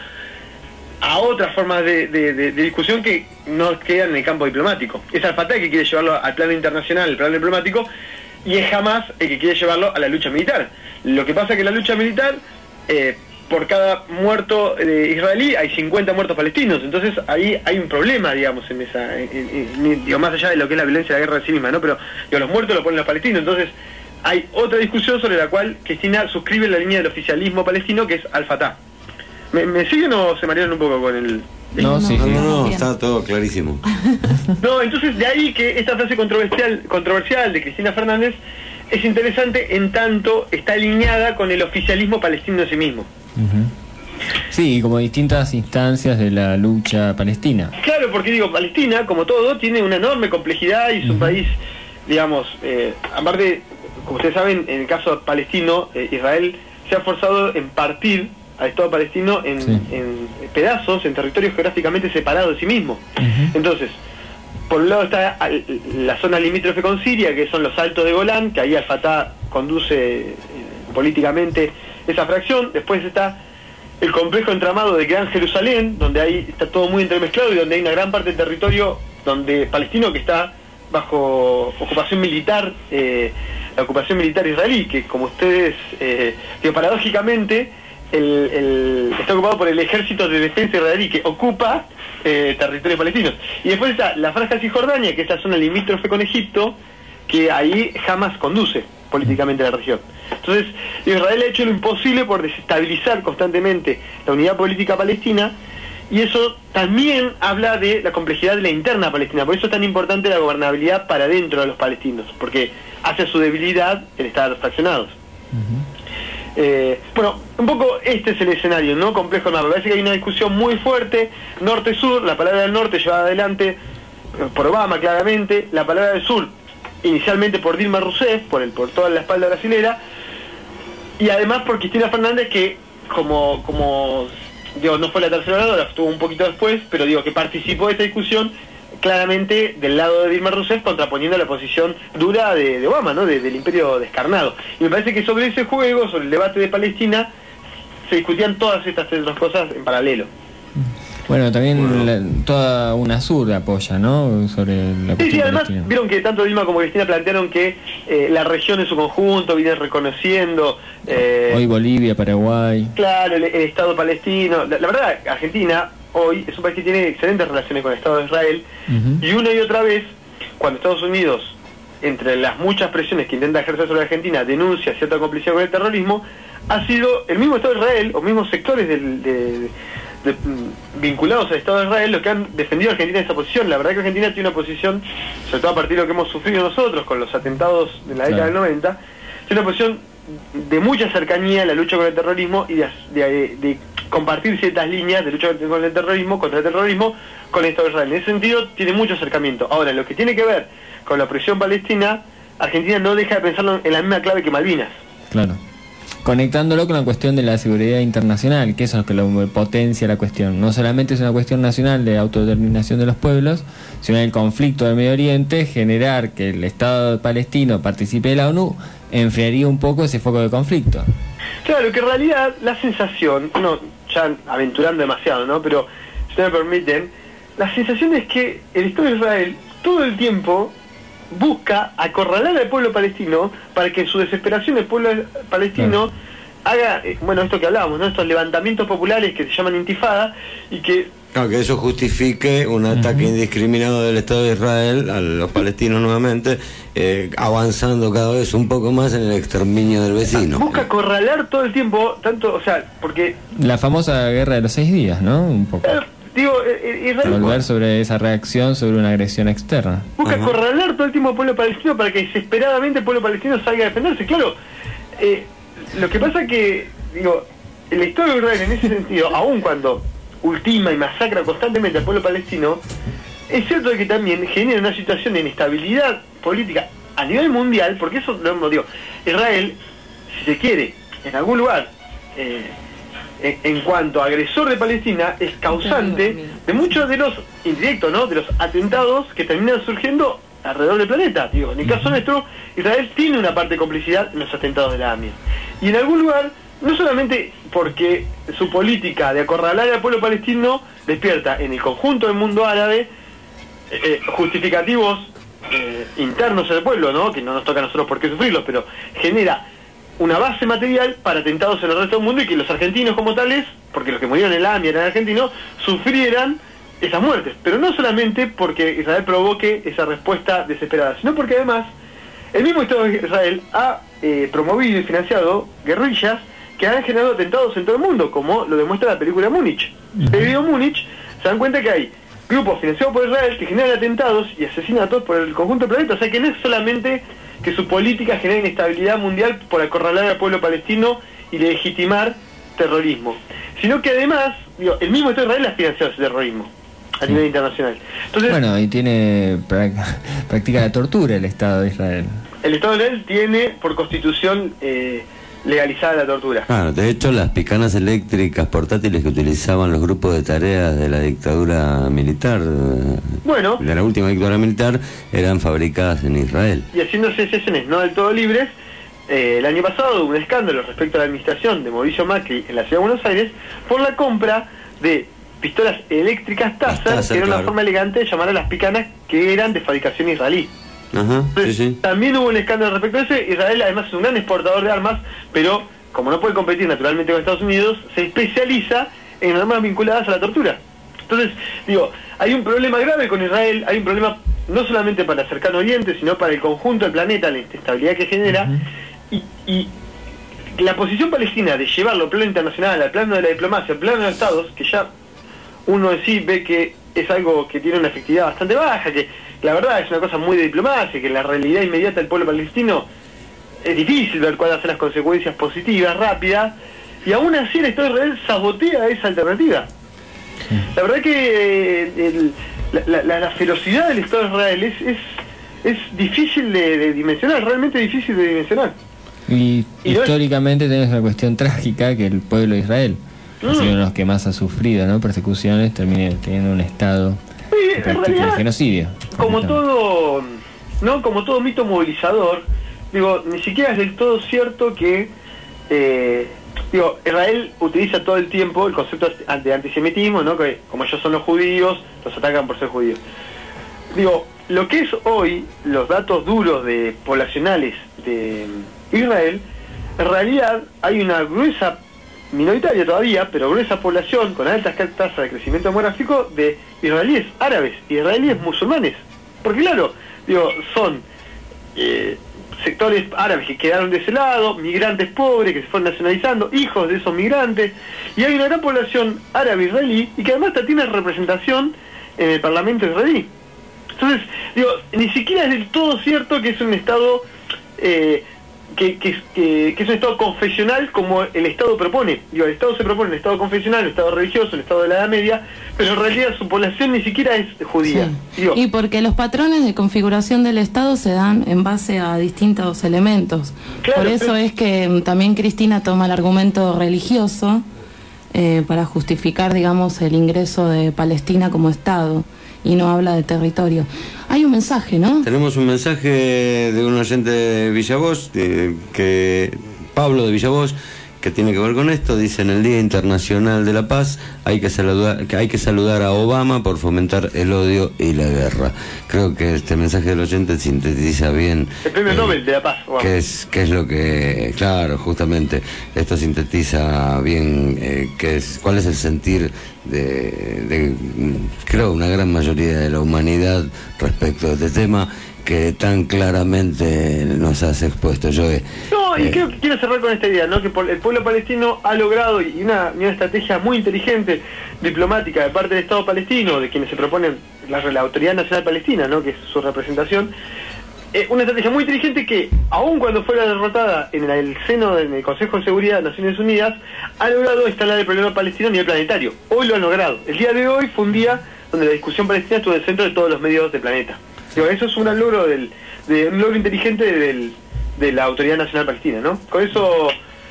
a otras formas de, de, de, de discusión que no quedan en el campo diplomático. Es Al-Fatah el que quiere llevarlo al plano internacional, al plano diplomático, y es Hamas el que quiere llevarlo a la lucha militar. Lo que pasa es que la lucha militar, eh, por cada muerto eh, israelí hay cincuenta muertos palestinos, entonces ahí hay un problema, digamos, en esa, en, en, en, digo, más allá de lo que es la violencia de la guerra en sí misma, ¿no? Pero digo, los muertos lo ponen los palestinos, entonces hay otra discusión sobre la cual Cristina suscribe la línea del oficialismo palestino, que es Al-Fatah. ¿Me, me siguen o se marearon un poco con el...? No, sí, no, no, no, está todo clarísimo. No, entonces de ahí que esta frase controversial, controversial de Cristina Fernández es interesante en tanto está alineada con el oficialismo palestino en sí mismo. Uh-huh. Sí, como distintas instancias de la lucha palestina. Claro, porque digo, Palestina, como todo, tiene una enorme complejidad y es un uh-huh. país, digamos, eh, aparte, como ustedes saben, en el caso palestino, eh, Israel se ha forzado en partir al Estado palestino en, sí. en pedazos, en territorios geográficamente separados de sí mismo. Uh-huh. Entonces, por un lado está la zona limítrofe con Siria, que son los Altos de Golán, que ahí Al-Fatah conduce eh, políticamente esa fracción. Después está el complejo entramado de Gran Jerusalén, donde ahí está todo muy entremezclado y donde hay una gran parte del territorio donde palestino que está bajo ocupación militar, eh, la ocupación militar israelí, que como ustedes, eh, digo, paradójicamente, El, el, está ocupado por el ejército de defensa israelí que ocupa eh, territorios palestinos. Y después está la Franja de Cisjordania, que es la zona limítrofe con Egipto, que ahí Hamas conduce políticamente la región. Entonces, Israel ha hecho lo imposible por desestabilizar constantemente la unidad política palestina, y eso también habla de la complejidad de la interna palestina. Por eso es tan importante la gobernabilidad para dentro de los palestinos, porque hace su debilidad el estar fraccionados. Uh-huh. Eh, bueno, un poco este es el escenario, ¿no? Complejo, no, me parece que hay una discusión muy fuerte, norte-sur, la palabra del norte llevada adelante por Obama claramente, la palabra del sur inicialmente por Dilma Rousseff, por, el, por toda la espalda brasilera, y además por Cristina Fernández, que como, como digo, no fue la tercera oradora, estuvo un poquito después, pero digo que participó de esta discusión claramente del lado de Dilma Rousseff, contraponiendo la posición dura de, de Obama, ¿no? De, del imperio descarnado. Y me parece que sobre ese juego, sobre el debate de Palestina, se discutían todas estas dos cosas en paralelo. Bueno, también bueno. La, toda UNASUR apoya, ¿no? Sobre la sí, sí, además palestina. Vieron que tanto Dilma como Cristina plantearon que eh, la región en su conjunto viene reconociendo... Eh, hoy Bolivia, Paraguay... Claro, el, el Estado palestino. La, la verdad, Argentina hoy es un país que tiene excelentes relaciones con el Estado de Israel, uh-huh. y una y otra vez, cuando Estados Unidos, entre las muchas presiones que intenta ejercer sobre Argentina, denuncia cierta complicidad con el terrorismo, ha sido el mismo Estado de Israel, o mismos sectores del... De, de, De, vinculados al Estado de Israel, los que han defendido a Argentina en esa posición. La verdad que Argentina tiene una posición, sobre todo a partir de lo que hemos sufrido nosotros con los atentados de la década claro. del noventa, tiene una posición de mucha cercanía a la lucha con el terrorismo y de, de, de compartir ciertas líneas de lucha con el terrorismo, contra el terrorismo, con el Estado de Israel. En ese sentido tiene mucho acercamiento. Ahora, lo que tiene que ver con la opresión palestina, Argentina no deja de pensarlo en la misma clave que Malvinas. Claro. Conectándolo con la cuestión de la seguridad internacional, que eso es lo que lo potencia la cuestión. No solamente es una cuestión nacional de autodeterminación de los pueblos, sino el conflicto del Medio Oriente, generar que el Estado palestino participe de la ONU, enfriaría un poco ese foco de conflicto. Claro, que en realidad la sensación, no, ya aventurando demasiado, ¿no? Pero, si me permiten, la sensación es que el Estado de Israel todo el tiempo busca acorralar al pueblo palestino para que en su desesperación el pueblo palestino claro. haga, eh, bueno, esto que hablábamos, ¿no? Estos levantamientos populares que se llaman intifada y que... Claro, que eso justifique un ataque uh-huh. indiscriminado del Estado de Israel a los palestinos nuevamente, eh, avanzando cada vez un poco más en el exterminio del vecino. Busca acorralar todo el tiempo, tanto, o sea, porque... La famosa guerra de los seis días, ¿no? Un poco. Eh, Digo, Israel, volver sobre esa reacción sobre una agresión externa. Busca uh-huh. acorralar todo el tiempo al pueblo palestino para que desesperadamente el pueblo palestino salga a defenderse. Claro, eh, lo que pasa que, digo, el Estado de Israel en ese sentido, aun cuando ultima y masacra constantemente al pueblo palestino, es cierto que también genera una situación de inestabilidad política a nivel mundial, porque eso lo hemos digo, Israel, si se quiere, en algún lugar, eh, en cuanto a agresor de Palestina, es causante de muchos de los indirectos, ¿no? De los atentados que terminan surgiendo alrededor del planeta. Digo, en el caso nuestro, Israel tiene una parte de complicidad en los atentados de la AMIA. Y en algún lugar, no solamente porque su política de acorralar al pueblo palestino despierta en el conjunto del mundo árabe eh, justificativos eh, internos del pueblo, ¿no? Que no nos toca a nosotros por qué sufrirlos, pero genera una base material para atentados en el resto del mundo y que los argentinos como tales, porque los que murieron en la AMIA eran argentinos, sufrieran esas muertes. Pero no solamente porque Israel provoque esa respuesta desesperada, sino porque además el mismo Estado de Israel ha eh, promovido y financiado guerrillas que han generado atentados en todo el mundo, como lo demuestra la película Múnich. Uh-huh. El video Múnich, se dan cuenta que hay grupos financiados por Israel que generan atentados y asesinatos por el conjunto del planeta. O sea que no es solamente que su política genera inestabilidad mundial por acorralar al pueblo palestino y legitimar terrorismo, sino que además, digo, el mismo Estado de Israel ha financiado ese terrorismo a nivel internacional. Entonces, bueno, y tiene practica la tortura el Estado de Israel. El Estado de Israel tiene por constitución eh, legalizada la tortura. Claro, de hecho las picanas eléctricas portátiles que utilizaban los grupos de tareas de la dictadura militar, bueno, de la última dictadura militar, eran fabricadas en Israel. Y haciendo asociaciones no del todo libres, eh, el año pasado hubo un escándalo respecto a la administración de Mauricio Macri en la ciudad de Buenos Aires por la compra de pistolas eléctricas Taser, Taser que era claro. una forma elegante de llamar a las picanas que eran de fabricación israelí. Ajá, Entonces, sí, sí. También hubo un escándalo respecto a eso. Israel además es un gran exportador de armas, pero como no puede competir naturalmente con Estados Unidos, se especializa en armas vinculadas a la tortura. Entonces, digo, hay un problema grave con Israel, hay un problema no solamente para el cercano oriente, sino para el conjunto del planeta, la inestabilidad que genera, uh-huh. y, y la posición palestina de llevarlo al plano internacional, al plano de la diplomacia, al plano de los estados, que ya uno en sí ve que es algo que tiene una efectividad bastante baja, que la verdad es una cosa muy de diplomacia, que la realidad inmediata del pueblo palestino es difícil ver cuáles son las consecuencias positivas, rápidas, y aún así el Estado de Israel sabotea esa alternativa. Sí. La verdad que eh, el, la, la, la ferocidad del Estado de Israel es, es, es difícil de, de dimensionar, realmente difícil de dimensionar. Y, y históricamente no es... tenemos una cuestión trágica que el pueblo de Israel mm. ha sido uno de los que más ha sufrido, ¿no? Persecuciones, termina teniendo un Estado. Sí, que en practique realidad, el genocidio. como todo, ¿no? Como todo mito movilizador, digo, ni siquiera es del todo cierto que, eh, digo, Israel utiliza todo el tiempo el concepto de antisemitismo, ¿no? Que como ellos son los judíos, los atacan por ser judíos. Digo, lo que es hoy los datos duros de poblacionales de Israel, en realidad hay una gruesa, minoritaria todavía, pero gruesa población con altas tasas de crecimiento demográfico de israelíes árabes, israelíes musulmanes. Porque claro, digo, son eh, sectores árabes que quedaron de ese lado, migrantes pobres que se fueron nacionalizando, hijos de esos migrantes, y hay una gran población árabe israelí y que además hasta tiene representación en el Parlamento israelí. Entonces, digo, ni siquiera es del todo cierto que es un Estado eh, que, que, que, que es un Estado confesional como el Estado propone. Digo, el Estado se propone un Estado confesional, un Estado religioso, un Estado de la Edad Media, pero en realidad su población ni siquiera es judía. Sí. Digo, Y porque los patrones de configuración del Estado se dan en base a distintos elementos. Claro, Por eso pero- es que mm, también Cristina toma el argumento religioso eh, para justificar, digamos, el ingreso de Palestina como Estado y no habla de territorio. Hay un mensaje, ¿no? Tenemos un mensaje de un oyente de Villavoz, de- que Pablo de Villavoz, que tiene que ver con esto. Dice: en el Día Internacional de la Paz hay que saludar, que hay que saludar a Obama por fomentar el odio y la guerra. Creo que este mensaje del oyente sintetiza bien el premio eh, Nobel de la Paz. Wow. qué es qué es lo que, claro, justamente esto sintetiza bien eh, qué es cuál es el sentir de, de creo una gran mayoría de la humanidad respecto a este tema que tan claramente nos has expuesto, Joe. No, y Eh, creo que quiero cerrar con esta idea, ¿no? Que por- el pueblo palestino ha logrado, y una, y una estrategia muy inteligente, diplomática, de parte del Estado palestino, de quienes se proponen la, la Autoridad Nacional Palestina, ¿no? Que es su representación, eh, una estrategia muy inteligente que, aun cuando fuera derrotada en el seno del Consejo de Seguridad de Naciones Unidas, ha logrado instalar el problema palestino a nivel planetario. Hoy lo han logrado. El día de hoy fue un día donde la discusión palestina estuvo en el centro de todos los medios del planeta. Digo, eso es un gran logro del, de, un logro inteligente del, de la Autoridad Nacional Palestina, ¿no? Con eso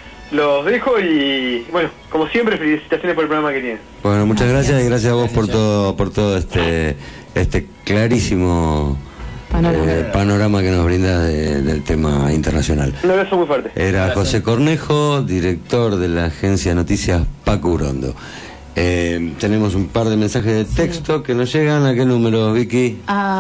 los dejo y, bueno, como siempre, felicitaciones por el programa que tienen. Bueno, muchas gracias y gracias a vos por todo por todo este este clarísimo Panorama. eh, panorama que nos brinda de- del tema internacional. Un abrazo muy fuerte. Era José Cornejo, director de la agencia Noticias Paco Urondo. Eh, tenemos un par de mensajes de texto que nos llegan. ¿A qué número, Vicky?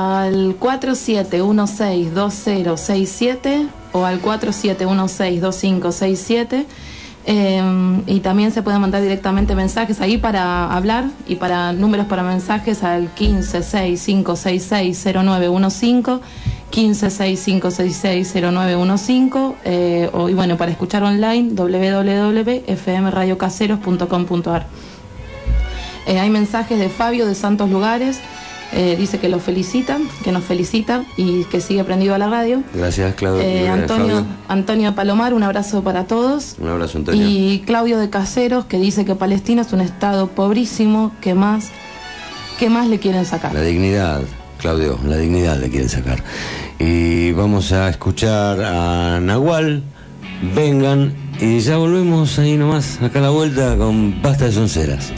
Al cuatro siete uno seis dos cero seis siete o al cuatro siete uno seis dos cinco seis siete. Eh, y también se pueden mandar directamente mensajes ahí para hablar y para números para mensajes al quince seis cinco seis seis cero nueve uno cinco, quince seis cinco seis seis cero nueve uno cinco, eh, o, y bueno, para escuchar online w w w punto f m radio caseros punto com punto a r. Eh, hay mensajes de Fabio de Santos Lugares, eh, dice que lo felicitan, que nos felicita y que sigue prendido a la radio. Gracias, Claudio. Eh, Eh, Antonio, Fabio. Antonio Palomar, un abrazo para todos. Un abrazo, Antonio. Y Claudio de Caseros, que dice que Palestina es un estado pobrísimo, que más, que más le quieren sacar. La dignidad, Claudio, la dignidad le quieren sacar. Y vamos a escuchar a Nahual, Vengan, y ya volvemos ahí nomás, acá a la vuelta con Basta de Sonceras.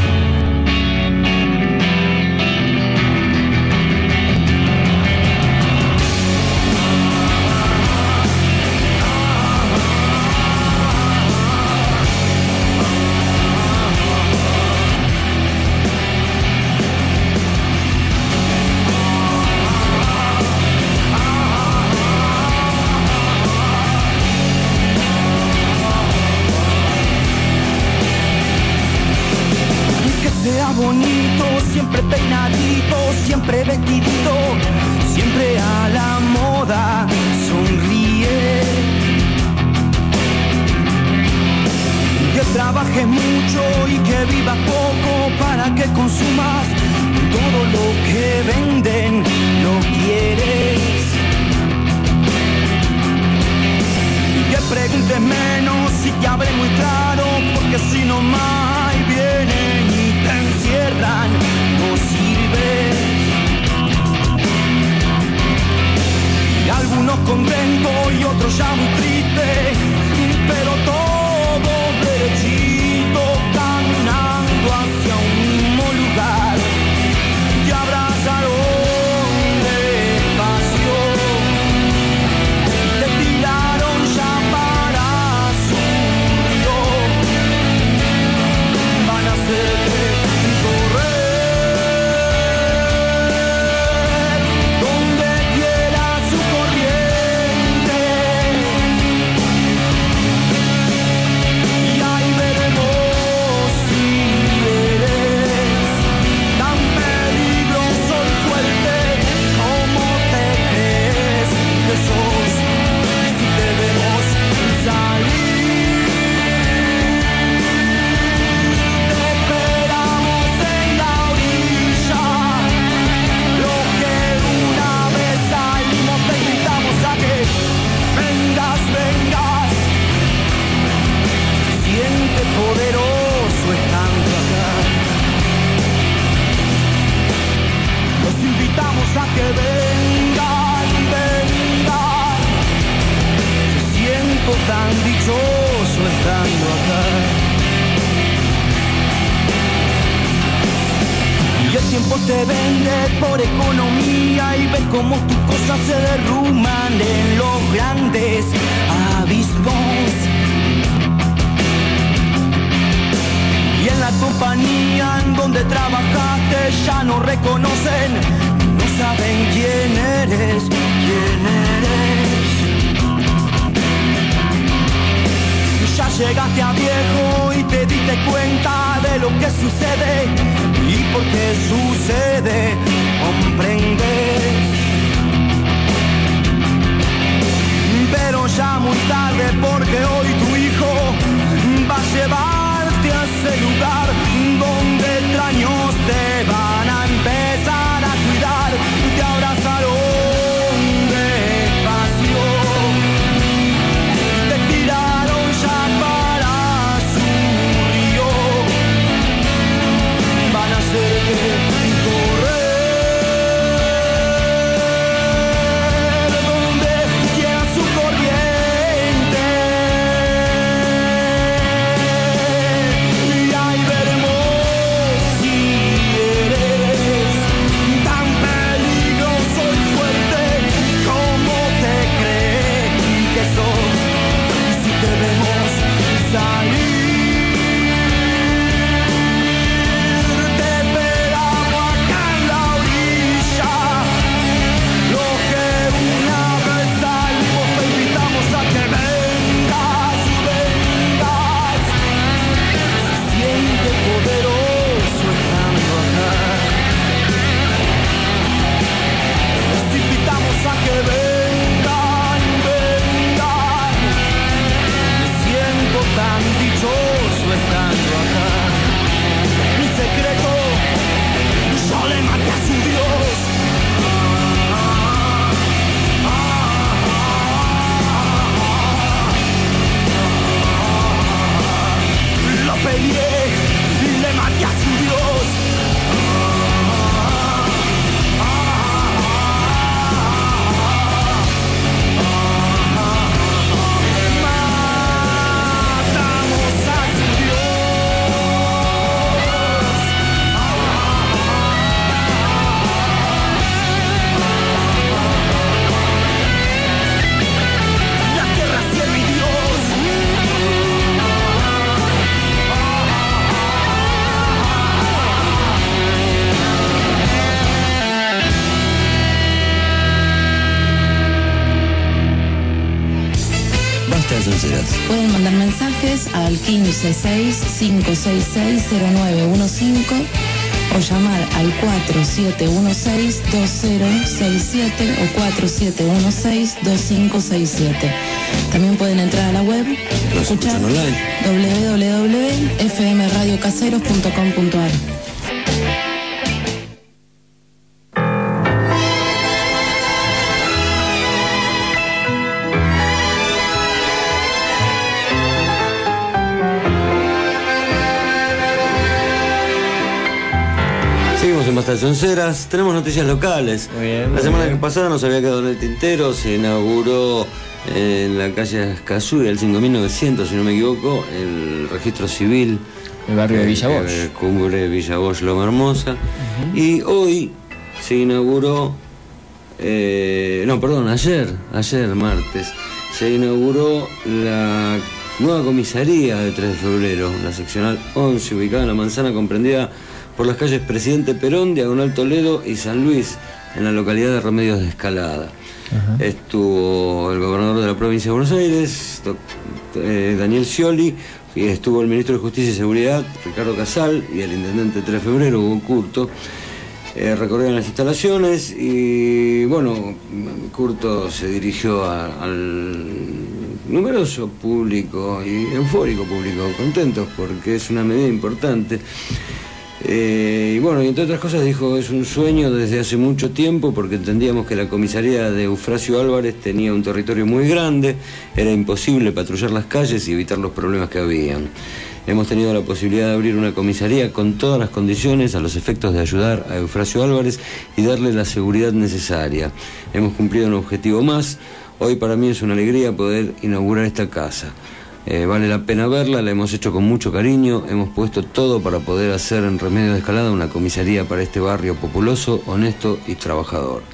Que sea bonito, siempre peinadito, siempre vestidito, siempre a la moda, sonríe. Que trabajes mucho y que vivas poco para que consumas todo lo que venden, lo quieres. Que preguntes menos y que hable muy claro, porque si no más vienen y te encierran, no sirves. Y algunos contentos y otros ya muy tristes, pero todo derechito, caminando hacia un mismo lugar. Y habrá te vende por economía y ves cómo tus cosas se derrumban en los grandes abismos. Y en la compañía en donde trabajaste ya no reconocen, no saben quién eres, quién eres. Ya llegaste a viejo y te diste cuenta de lo que sucede y por qué sucede, comprendes. Pero ya muy tarde porque hoy tu hijo va a llevarte a ese lugar donde extraños te van a empezar a cuidar, te abrazaron despacio, te tiraron ya para su río, van a hacerte correr donde quiera su corriente. Y ahí veremos si eres tan peligroso y fuerte como te crees que sos. Y si te vemos salir, te esperamos acá en la orilla. Lo que una vez salimos, te invitamos a que vengas, vengas. Se siente poderoso estando acá. Te invitamos a que vengan, vengan. Me siento tan dichoso estando acá. Mi secreto, yo le maté a su Dios. Lo peleé y le maté a su Dios. Matamos a su Dios. La tierra, cielo y Dios. Basta de sonceras. Pueden mandar mensajes al quince seis cinco seis seis cero nueve uno cinco o llamar al cuatro siete uno seis dos cero seis siete o cuatro siete uno seis dos cinco seis siete. También pueden entrar a la web, Nos escuchar escuchan online. doble u doble u doble u punto f m radio caseros punto com punto a r. Seguimos en Basta de Sonceras, tenemos noticias locales. Muy bien, La muy semana bien. que pasada nos había quedado en el tintero, se inauguró en la calle Escazú, el cinco mil novecientos, si no me equivoco, el registro civil. El barrio de eh, Villa Bosch. eh, Cubre Villa Bosch, Loma Hermosa. Y hoy se inauguró, eh, no, perdón, ayer, ayer martes, se inauguró la nueva comisaría de tres de febrero, la seccional once, ubicada en la manzana comprendida por las calles Presidente Perón, Diagonal Toledo y San Luis, en la localidad de Remedios de Escalada. Ajá. Estuvo el gobernador de la provincia de Buenos Aires, doc- eh, Daniel Scioli, y estuvo el ministro de Justicia y Seguridad, Ricardo Casal, y el intendente de tres de febrero, Hugo Curto. Eh, recorrieron las instalaciones y, bueno, Curto se dirigió a- al numeroso público y eufórico público, contentos porque es una medida importante. Eh, y bueno, y entre otras cosas dijo, es un sueño desde hace mucho tiempo porque entendíamos que la comisaría de Eufrasio Álvarez tenía un territorio muy grande, era imposible patrullar las calles y evitar los problemas que habían. Hemos tenido la posibilidad de abrir una comisaría con todas las condiciones a los efectos de ayudar a Eufrasio Álvarez y darle la seguridad necesaria. Hemos cumplido un objetivo más. Hoy para mí es una alegría poder inaugurar esta casa. Eh, vale la pena verla, la hemos hecho con mucho cariño, hemos puesto todo para poder hacer en Remedios de Escalada una comisaría para este barrio populoso, honesto y trabajador.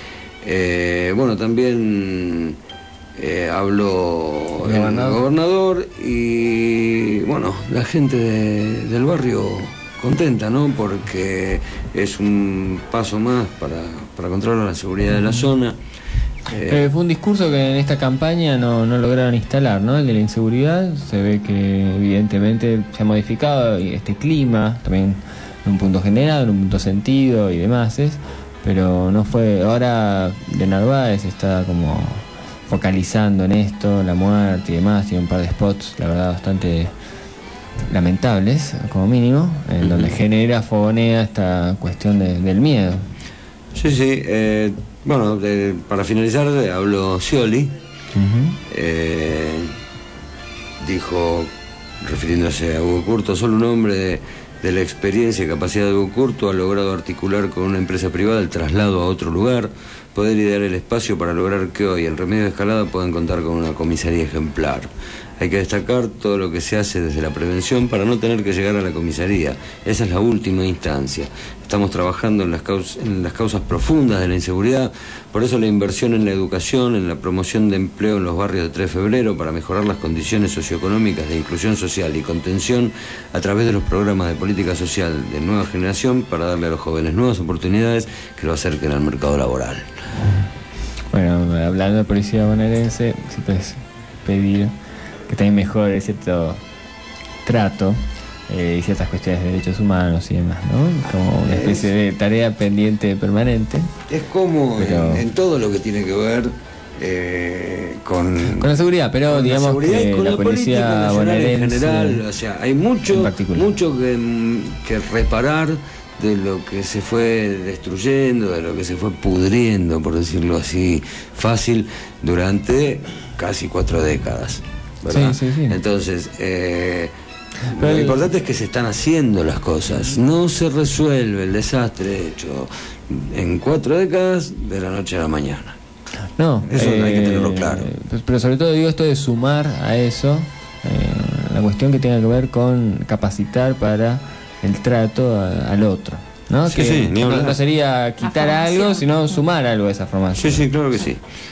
Eh, bueno, también eh, habló el gobernador. el gobernador y bueno, la gente de, del barrio contenta, ¿no? Porque es un paso más para, para controlar la seguridad de la zona. Eh, eh, fue un discurso que en esta campaña no, no lograron instalar, ¿no? El de la inseguridad. Se ve que evidentemente se ha modificado este clima, también en un punto general, en un punto sentido y demás, ¿es? Pero no fue. Ahora de Narváez está como focalizando en esto, la muerte y demás, tiene un par de spots, la verdad, bastante lamentables, como mínimo, en uh-huh. donde genera, fogonea esta cuestión de, del miedo. Sí, sí, eh, bueno, de, para finalizar, habló Scioli, uh-huh. eh, dijo, refiriéndose a Hugo Curto, solo un hombre de, de la experiencia y capacidad de Hugo Curto ha logrado articular con una empresa privada el traslado a otro lugar, poder idear el espacio para lograr que hoy el Remedio de Escalada puedan contar con una comisaría ejemplar. Hay que destacar todo lo que se hace desde la prevención para no tener que llegar a la comisaría. Esa es la última instancia. Estamos trabajando en las causas, en las causas profundas de la inseguridad, por eso la inversión en la educación, en la promoción de empleo en los barrios de tres de febrero, para mejorar las condiciones socioeconómicas de inclusión social y contención a través de los programas de política social de nueva generación para darle a los jóvenes nuevas oportunidades que lo acerquen al mercado laboral. Bueno, hablando de policía bonaerense, si puedes pedir que también mejore cierto trato eh, y ciertas cuestiones de derechos humanos y demás, ¿no? Como una especie de tarea pendiente permanente. Es como pero, en, en todo lo que tiene que ver eh, con, con la seguridad, pero con digamos la seguridad que y con la, la policía bonaerense en general, o sea, hay mucho, mucho que, que reparar de lo que se fue destruyendo, de lo que se fue pudriendo, por decirlo así fácil, durante casi cuatro décadas. ¿verdad? Sí, sí, sí. Entonces, eh, lo el... importante es que se están haciendo las cosas. No se resuelve el desastre hecho en cuatro décadas de la noche a la mañana. No, eso eh, hay que tenerlo claro. Pero sobre todo digo esto de sumar a eso eh, la cuestión que tenga que ver con capacitar para el trato a, al otro, ¿no? Sí, que sí, no, no sería quitar algo, sino sumar algo a esa formación. Sí, sí, claro que sí.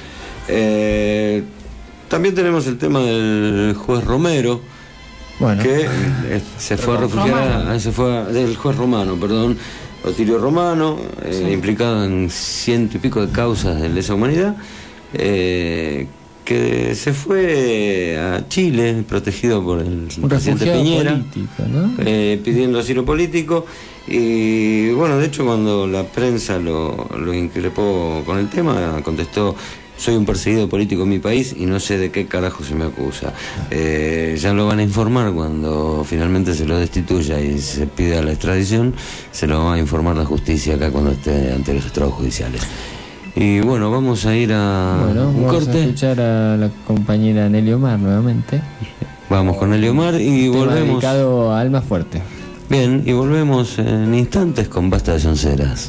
Eh, También tenemos el tema del juez Romero, bueno, que eh, se fue a refugiar, a, se fue a, del juez Romano, perdón, Otilio Romano, eh, sí. implicado en ciento y pico de causas de lesa humanidad, eh, que se fue a Chile, protegido por el Un presidente Piñera, político, ¿no? eh, pidiendo asilo político. Y bueno, de hecho, cuando la prensa lo, lo increpó con el tema, contestó: soy un perseguido político en mi país y no sé de qué carajo se me acusa. Eh, ya lo van a informar cuando finalmente se lo destituya y se pida la extradición, se lo va a informar la justicia acá cuando esté ante los estrados judiciales. Y bueno, vamos a ir a bueno, un vamos corte. a escuchar a la compañera Nelly Omar nuevamente. Vamos con Nelly Omar y tema volvemos. Dedicado a Alma Fuerte. Bien, y volvemos en instantes con Basta de Sonceras.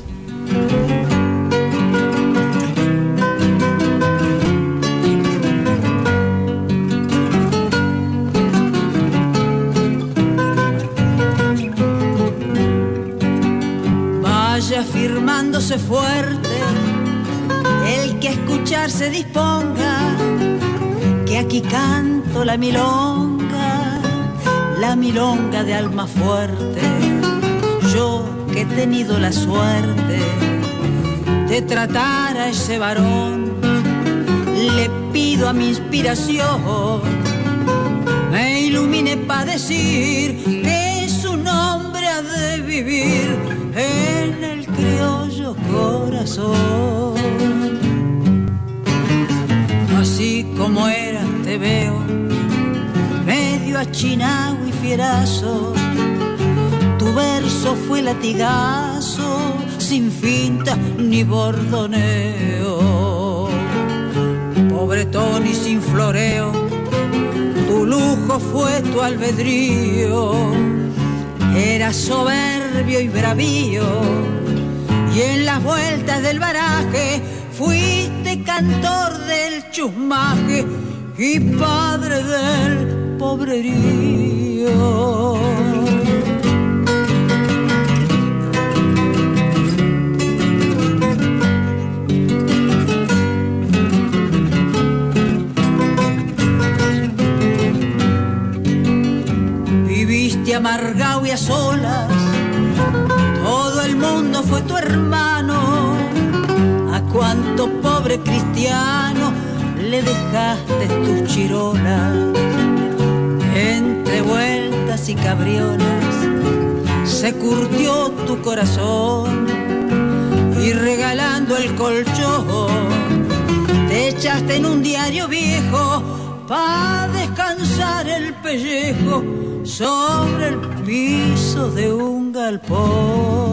Vaya afirmándose fuerte el que a escuchar se disponga, que aquí canto la milonga, la milonga de Alma Fuerte. Yo que he tenido la suerte de tratar a ese varón, le pido a mi inspiración me ilumine para decir que su nombre ha de vivir en el criollo corazón. Así como era te veo, medio achinado y fierazo, tu verso fue latigazo, sin finta ni bordoneo. Pobretón y sin floreo, tu lujo fue tu albedrío. Eras soberbio y bravío, y en las vueltas del baraje fuiste cantor del chusmaje y padre del pobrerío. Viviste amargado y a solas, todo el mundo fue tu hermano. A cuánto pobre cristiano le dejaste tus chirolas. Entre vueltas y cabriolas se curtió tu corazón, y regalando el colchón te echaste en un diario viejo pa' descansar el pellejo sobre el piso de un galpón.